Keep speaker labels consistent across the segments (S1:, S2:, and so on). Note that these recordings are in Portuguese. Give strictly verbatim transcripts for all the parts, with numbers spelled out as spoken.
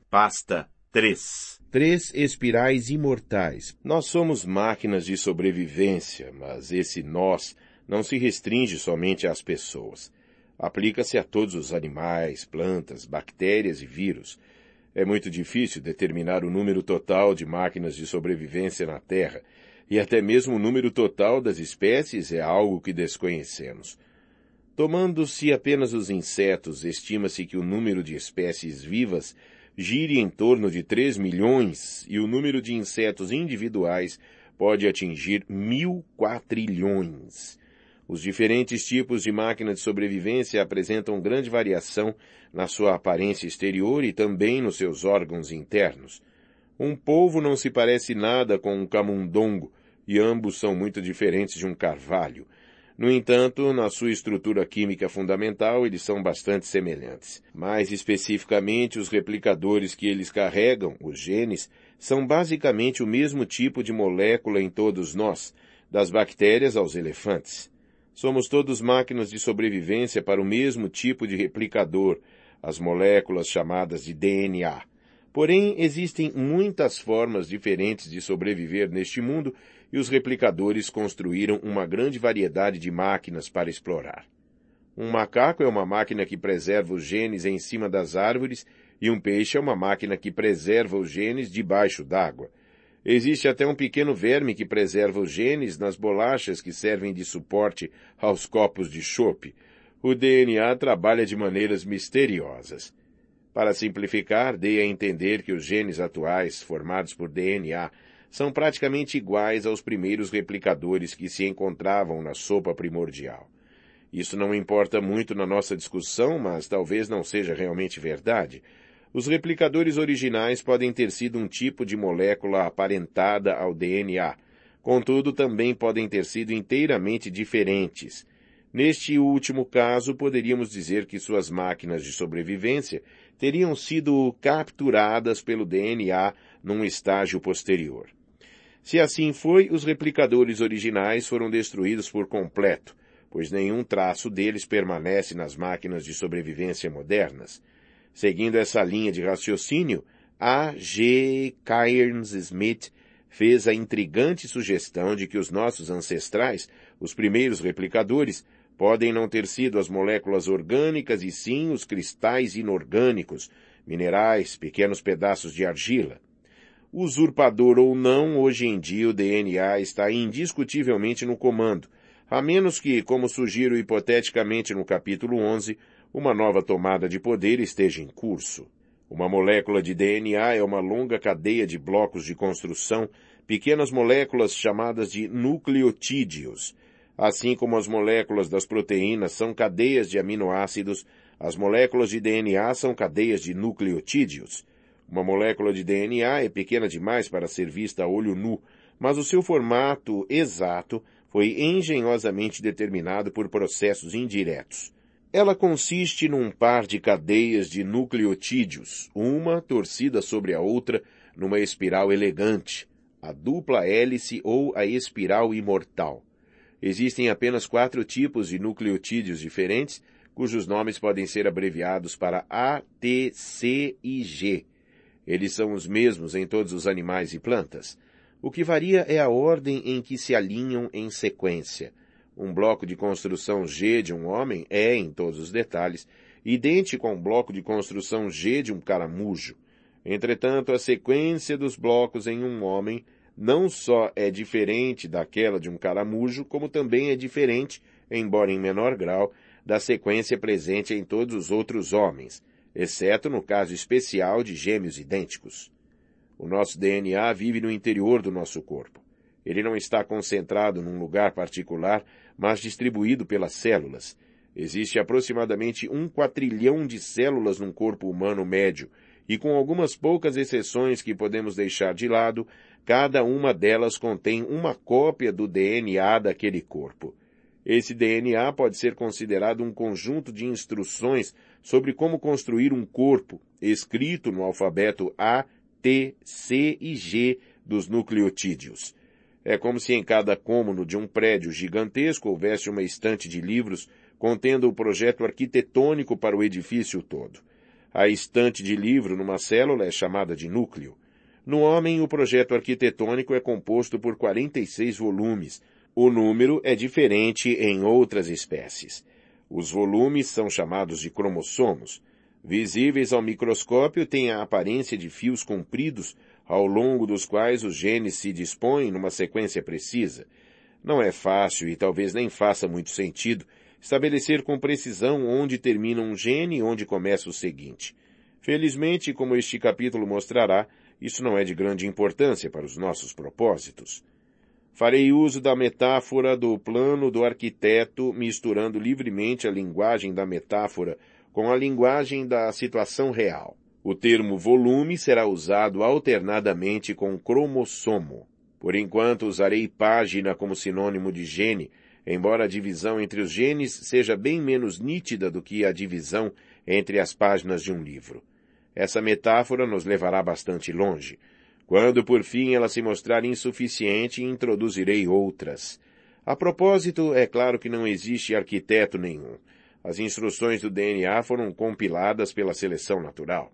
S1: Pasta três.
S2: Três espirais imortais.
S1: Nós somos máquinas de sobrevivência, mas esse nós não se restringe somente às pessoas. Aplica-se a todos os animais, plantas, bactérias e vírus. É muito difícil determinar o número total de máquinas de sobrevivência na Terra, e até mesmo o número total das espécies é algo que desconhecemos. Tomando-se apenas os insetos, estima-se que o número de espécies vivas gire em torno de três milhões e o número de insetos individuais pode atingir mil quatrilhões. Os diferentes tipos de máquina de sobrevivência apresentam grande variação na sua aparência exterior e também nos seus órgãos internos. Um polvo não se parece nada com um camundongo e ambos são muito diferentes de um carvalho. No entanto, na sua estrutura química fundamental, eles são bastante semelhantes. Mais especificamente, os replicadores que eles carregam, os genes, são basicamente o mesmo tipo de molécula em todos nós, das bactérias aos elefantes. Somos todos máquinas de sobrevivência para o mesmo tipo de replicador, as moléculas chamadas de D N A. Porém, existem muitas formas diferentes de sobreviver neste mundo e os replicadores construíram uma grande variedade de máquinas para explorar. Um macaco é uma máquina que preserva os genes em cima das árvores e um peixe é uma máquina que preserva os genes debaixo d'água. Existe até um pequeno verme que preserva os genes nas bolachas que servem de suporte aos copos de chope. O D N A trabalha de maneiras misteriosas. Para simplificar, dei a entender que os genes atuais, formados por D N A, são praticamente iguais aos primeiros replicadores que se encontravam na sopa primordial. Isso não importa muito na nossa discussão, mas talvez não seja realmente verdade. Os replicadores originais podem ter sido um tipo de molécula aparentada ao D N A, contudo também podem ter sido inteiramente diferentes. Neste último caso, poderíamos dizer que suas máquinas de sobrevivência teriam sido capturadas pelo D N A num estágio posterior. Se assim foi, os replicadores originais foram destruídos por completo, pois nenhum traço deles permanece nas máquinas de sobrevivência modernas. Seguindo essa linha de raciocínio, A G Cairns Smith fez a intrigante sugestão de que os nossos ancestrais, os primeiros replicadores, podem não ter sido as moléculas orgânicas e sim os cristais inorgânicos, minerais, pequenos pedaços de argila. Usurpador ou não, hoje em dia o D N A está indiscutivelmente no comando, a menos que, como sugiro hipoteticamente no capítulo onze, uma nova tomada de poder esteja em curso. Uma molécula de D N A é uma longa cadeia de blocos de construção, pequenas moléculas chamadas de nucleotídeos. Assim como as moléculas das proteínas são cadeias de aminoácidos, as moléculas de D N A são cadeias de nucleotídeos. Uma molécula de D N A é pequena demais para ser vista a olho nu, mas o seu formato exato foi engenhosamente determinado por processos indiretos. Ela consiste num par de cadeias de nucleotídeos, uma torcida sobre a outra numa espiral elegante, a dupla hélice ou a espiral imortal. Existem apenas quatro tipos de nucleotídeos diferentes, cujos nomes podem ser abreviados para A, T, C e G. Eles são os mesmos em todos os animais e plantas. O que varia é a ordem em que se alinham em sequência. Um bloco de construção G de um homem é, em todos os detalhes, idêntico a um bloco de construção G de um caramujo. Entretanto, a sequência dos blocos em um homem não só é diferente daquela de um caramujo, como também é diferente, embora em menor grau, da sequência presente em todos os outros homens, exceto no caso especial de gêmeos idênticos. O nosso D N A vive no interior do nosso corpo. Ele não está concentrado num lugar particular, mas distribuído pelas células. Existe aproximadamente um quatrilhão de células num corpo humano médio, e com algumas poucas exceções que podemos deixar de lado, cada uma delas contém uma cópia do D N A daquele corpo. Esse D N A pode ser considerado um conjunto de instruções sobre como construir um corpo, escrito no alfabeto A, T, C e G dos nucleotídeos. É como se em cada cômodo de um prédio gigantesco houvesse uma estante de livros contendo o projeto arquitetônico para o edifício todo. A estante de livro numa célula é chamada de núcleo. No homem, o projeto arquitetônico é composto por quarenta e seis volumes. O número é diferente em outras espécies. Os volumes são chamados de cromossomos. Visíveis ao microscópio, têm a aparência de fios compridos, ao longo dos quais os genes se dispõem numa sequência precisa. Não é fácil, e talvez nem faça muito sentido, estabelecer com precisão onde termina um gene e onde começa o seguinte. Felizmente, como este capítulo mostrará, isso não é de grande importância para os nossos propósitos. Farei uso da metáfora do plano do arquiteto, misturando livremente a linguagem da metáfora com a linguagem da situação real. O termo volume será usado alternadamente com cromossomo. Por enquanto, usarei página como sinônimo de gene, embora a divisão entre os genes seja bem menos nítida do que a divisão entre as páginas de um livro. Essa metáfora nos levará bastante longe. Quando, por fim, ela se mostrar insuficiente, introduzirei outras. A propósito, é claro que não existe arquiteto nenhum. As instruções do D N A foram compiladas pela seleção natural.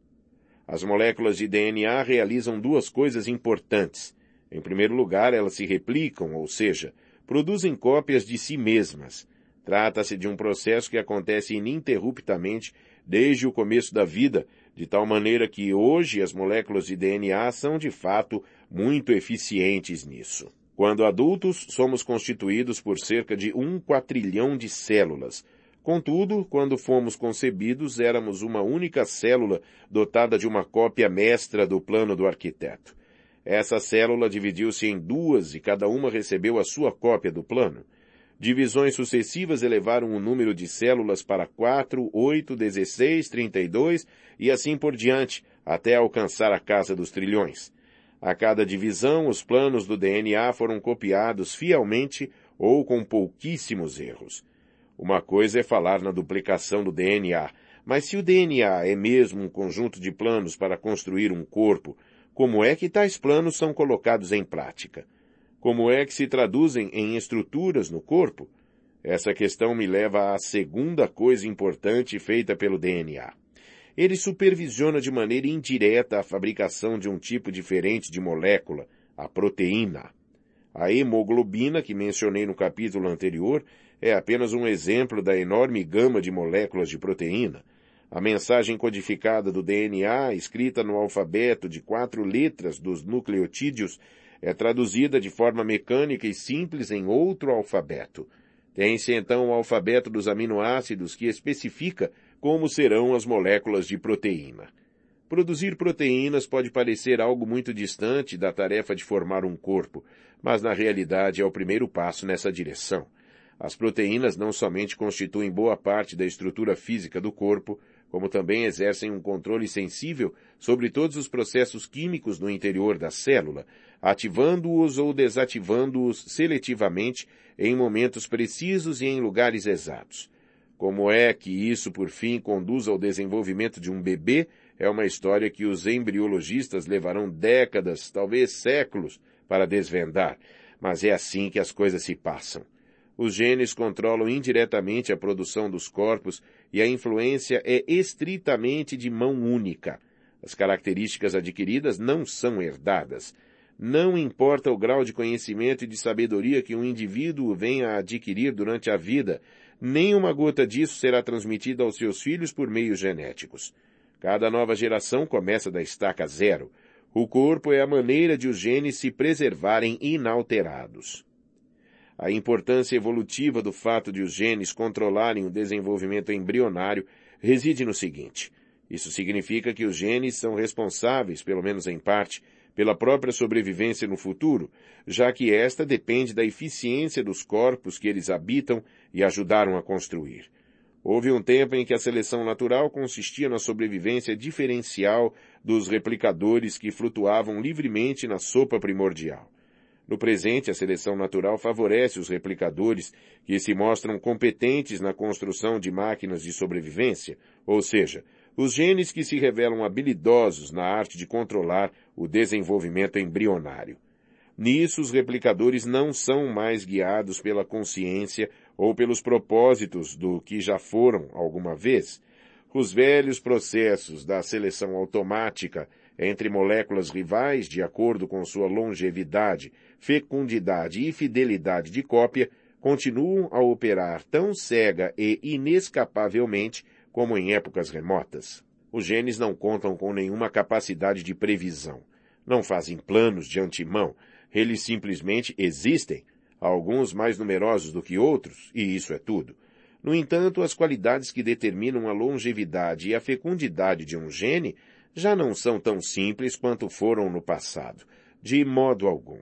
S1: As moléculas de D N A realizam duas coisas importantes. Em primeiro lugar, elas se replicam, ou seja, produzem cópias de si mesmas. Trata-se de um processo que acontece ininterruptamente desde o começo da vida, de tal maneira que hoje as moléculas de D N A são de fato muito eficientes nisso. Quando adultos, somos constituídos por cerca de um quatrilhão de células. Contudo, quando fomos concebidos, éramos uma única célula dotada de uma cópia mestra do plano do arquiteto. Essa célula dividiu-se em duas e cada uma recebeu a sua cópia do plano. Divisões sucessivas elevaram o número de células para quatro, oito, dezesseis, trinta e dois e assim por diante, até alcançar a casa dos trilhões. A cada divisão, os planos do D N A foram copiados fielmente ou com pouquíssimos erros. Uma coisa é falar na duplicação do D N A, mas se o D N A é mesmo um conjunto de planos para construir um corpo, como é que tais planos são colocados em prática? Como é que se traduzem em estruturas no corpo? Essa questão me leva à segunda coisa importante feita pelo D N A. Ele supervisiona de maneira indireta a fabricação de um tipo diferente de molécula, a proteína. A hemoglobina, que mencionei no capítulo anterior, é apenas um exemplo da enorme gama de moléculas de proteína. A mensagem codificada do D N A, escrita no alfabeto de quatro letras dos nucleotídeos, é traduzida de forma mecânica e simples em outro alfabeto. Tem-se então o alfabeto dos aminoácidos que especifica como serão as moléculas de proteína. Produzir proteínas pode parecer algo muito distante da tarefa de formar um corpo, mas na realidade é o primeiro passo nessa direção. As proteínas não somente constituem boa parte da estrutura física do corpo, como também exercem um controle sensível sobre todos os processos químicos no interior da célula, ativando-os ou desativando-os seletivamente em momentos precisos e em lugares exatos. Como é que isso, por fim, conduz ao desenvolvimento de um bebê, é uma história que os embriologistas levarão décadas, talvez séculos, para desvendar, mas é assim que as coisas se passam. Os genes controlam indiretamente a produção dos corpos e a influência é estritamente de mão única. As características adquiridas não são herdadas. Não importa o grau de conhecimento e de sabedoria que um indivíduo venha a adquirir durante a vida, nem uma gota disso será transmitida aos seus filhos por meios genéticos. Cada nova geração começa da estaca zero. O corpo é a maneira de os genes se preservarem inalterados. A importância evolutiva do fato de os genes controlarem o desenvolvimento embrionário reside no seguinte. Isso significa que os genes são responsáveis, pelo menos em parte, pela própria sobrevivência no futuro, já que esta depende da eficiência dos corpos que eles habitam e ajudaram a construir. Houve um tempo em que a seleção natural consistia na sobrevivência diferencial dos replicadores que flutuavam livremente na sopa primordial. No presente, a seleção natural favorece os replicadores que se mostram competentes na construção de máquinas de sobrevivência, ou seja, os genes que se revelam habilidosos na arte de controlar o desenvolvimento embrionário. Nisso, os replicadores não são mais guiados pela consciência ou pelos propósitos do que já foram alguma vez. Os velhos processos da seleção automática entre moléculas rivais, de acordo com sua longevidade, fecundidade e fidelidade de cópia, continuam a operar tão cega e inescapavelmente como em épocas remotas. Os genes não contam com nenhuma capacidade de previsão. Não fazem planos de antemão. Eles simplesmente existem, alguns mais numerosos do que outros, e isso é tudo. No entanto, as qualidades que determinam a longevidade e a fecundidade de um gene já não são tão simples quanto foram no passado, de modo algum.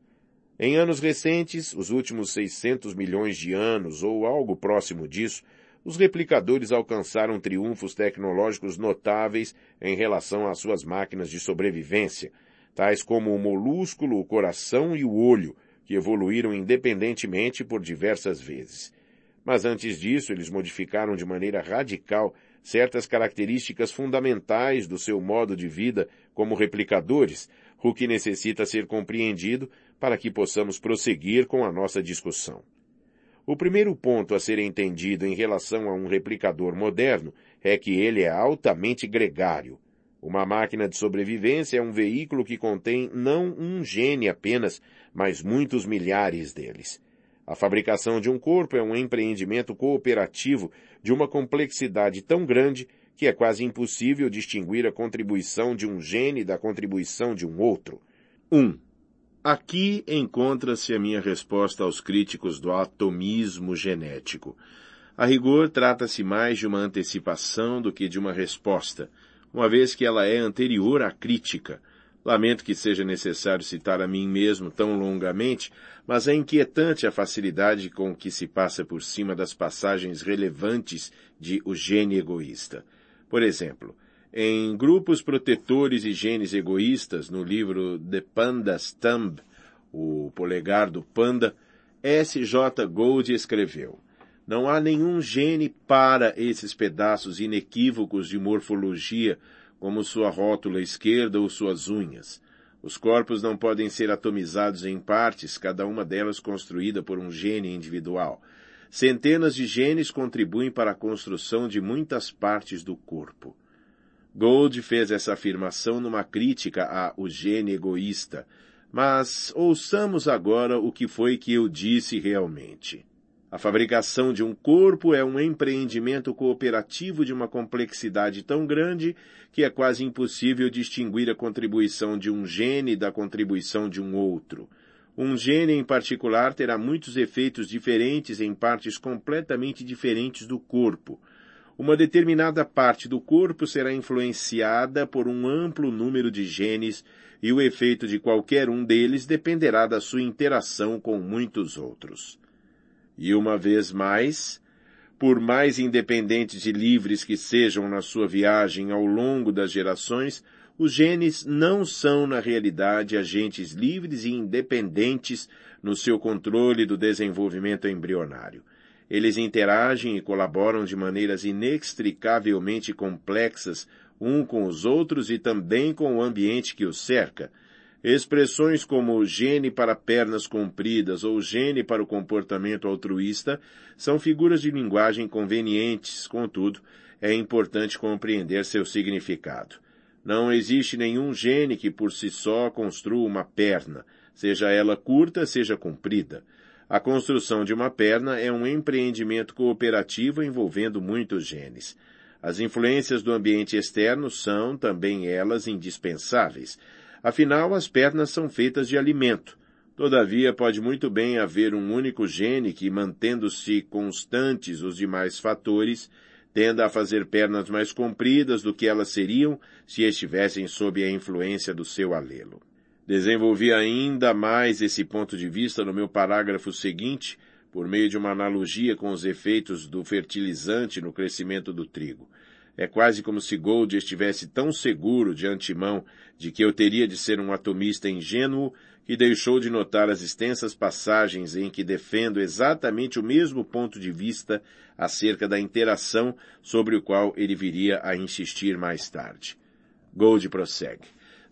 S1: Em anos recentes, os últimos seiscentos milhões de anos ou algo próximo disso, os replicadores alcançaram triunfos tecnológicos notáveis em relação às suas máquinas de sobrevivência, tais como o molúsculo, o coração e o olho, que evoluíram independentemente por diversas vezes. Mas antes disso, eles modificaram de maneira radical certas características fundamentais do seu modo de vida como replicadores, o que necessita ser compreendido para que possamos prosseguir com a nossa discussão. O primeiro ponto a ser entendido em relação a um replicador moderno é que ele é altamente gregário. Uma máquina de sobrevivência é um veículo que contém não um gene apenas, mas muitos milhares deles. A fabricação de um corpo é um empreendimento cooperativo de uma complexidade tão grande que é quase impossível distinguir a contribuição de um gene da contribuição de um outro. um. Aqui encontra-se a minha resposta aos críticos do atomismo genético. A rigor, trata-se mais de uma antecipação do que de uma resposta, uma vez que ela é anterior à crítica. Lamento que seja necessário citar a mim mesmo tão longamente, mas é inquietante a facilidade com que se passa por cima das passagens relevantes de O Gene Egoísta. Por exemplo, em Grupos Protetores e Genes Egoístas, no livro The Panda's Thumb, O Polegar do Panda, S J Gould escreveu: não há nenhum gene para esses pedaços inequívocos de morfologia, como sua rótula esquerda ou suas unhas. Os corpos não podem ser atomizados em partes, cada uma delas construída por um gene individual. Centenas de genes contribuem para a construção de muitas partes do corpo. Gould fez essa afirmação numa crítica a O Gene Egoísta, mas ouçamos agora o que foi que eu disse realmente. A fabricação de um corpo é um empreendimento cooperativo de uma complexidade tão grande que é quase impossível distinguir a contribuição de um gene da contribuição de um outro. Um gene em particular terá muitos efeitos diferentes em partes completamente diferentes do corpo. Uma determinada parte do corpo será influenciada por um amplo número de genes e o efeito de qualquer um deles dependerá da sua interação com muitos outros. E uma vez mais, por mais independentes e livres que sejam na sua viagem ao longo das gerações, os genes não são, na realidade, agentes livres e independentes no seu controle do desenvolvimento embrionário. Eles interagem e colaboram de maneiras inextricavelmente complexas um com os outros e também com o ambiente que os cerca. Expressões como gene para pernas compridas ou gene para o comportamento altruísta são figuras de linguagem convenientes, contudo, é importante compreender seu significado. Não existe nenhum gene que por si só construa uma perna, seja ela curta, seja comprida. A construção de uma perna é um empreendimento cooperativo envolvendo muitos genes. As influências do ambiente externo são, também elas, indispensáveis. Afinal, as pernas são feitas de alimento. Todavia, pode muito bem haver um único gene que, mantendo-se constantes os demais fatores, tenda a fazer pernas mais compridas do que elas seriam se estivessem sob a influência do seu alelo. Desenvolvi ainda mais esse ponto de vista no meu parágrafo seguinte, por meio de uma analogia com os efeitos do fertilizante no crescimento do trigo. É quase como se Gould estivesse tão seguro de antemão de que eu teria de ser um atomista ingênuo que deixou de notar as extensas passagens em que defendo exatamente o mesmo ponto de vista acerca da interação sobre o qual ele viria a insistir mais tarde. Gould prossegue.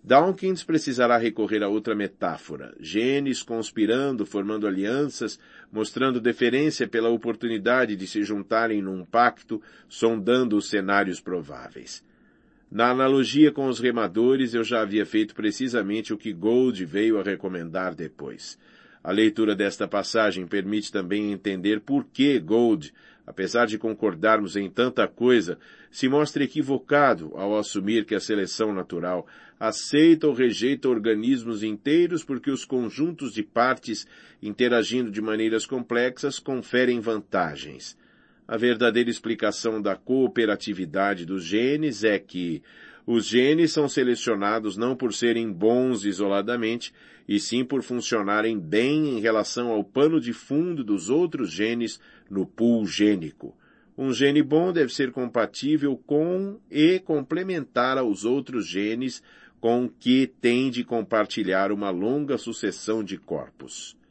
S1: Dawkins precisará recorrer a outra metáfora, genes conspirando, formando alianças, mostrando deferência pela oportunidade de se juntarem num pacto, sondando os cenários prováveis. Na analogia com os remadores, eu já havia feito precisamente o que Gould veio a recomendar depois. A leitura desta passagem permite também entender por que Gould, apesar de concordarmos em tanta coisa, se mostra equivocado ao assumir que a seleção natural aceita ou rejeita organismos inteiros porque os conjuntos de partes, interagindo de maneiras complexas, conferem vantagens. A verdadeira explicação da cooperatividade dos genes é que os genes são selecionados não por serem bons isoladamente, e sim por funcionarem bem em relação ao pano de fundo dos outros genes no pool gênico. Um gene bom deve ser compatível com e complementar aos outros genes com que tem de compartilhar uma longa sucessão de corpos.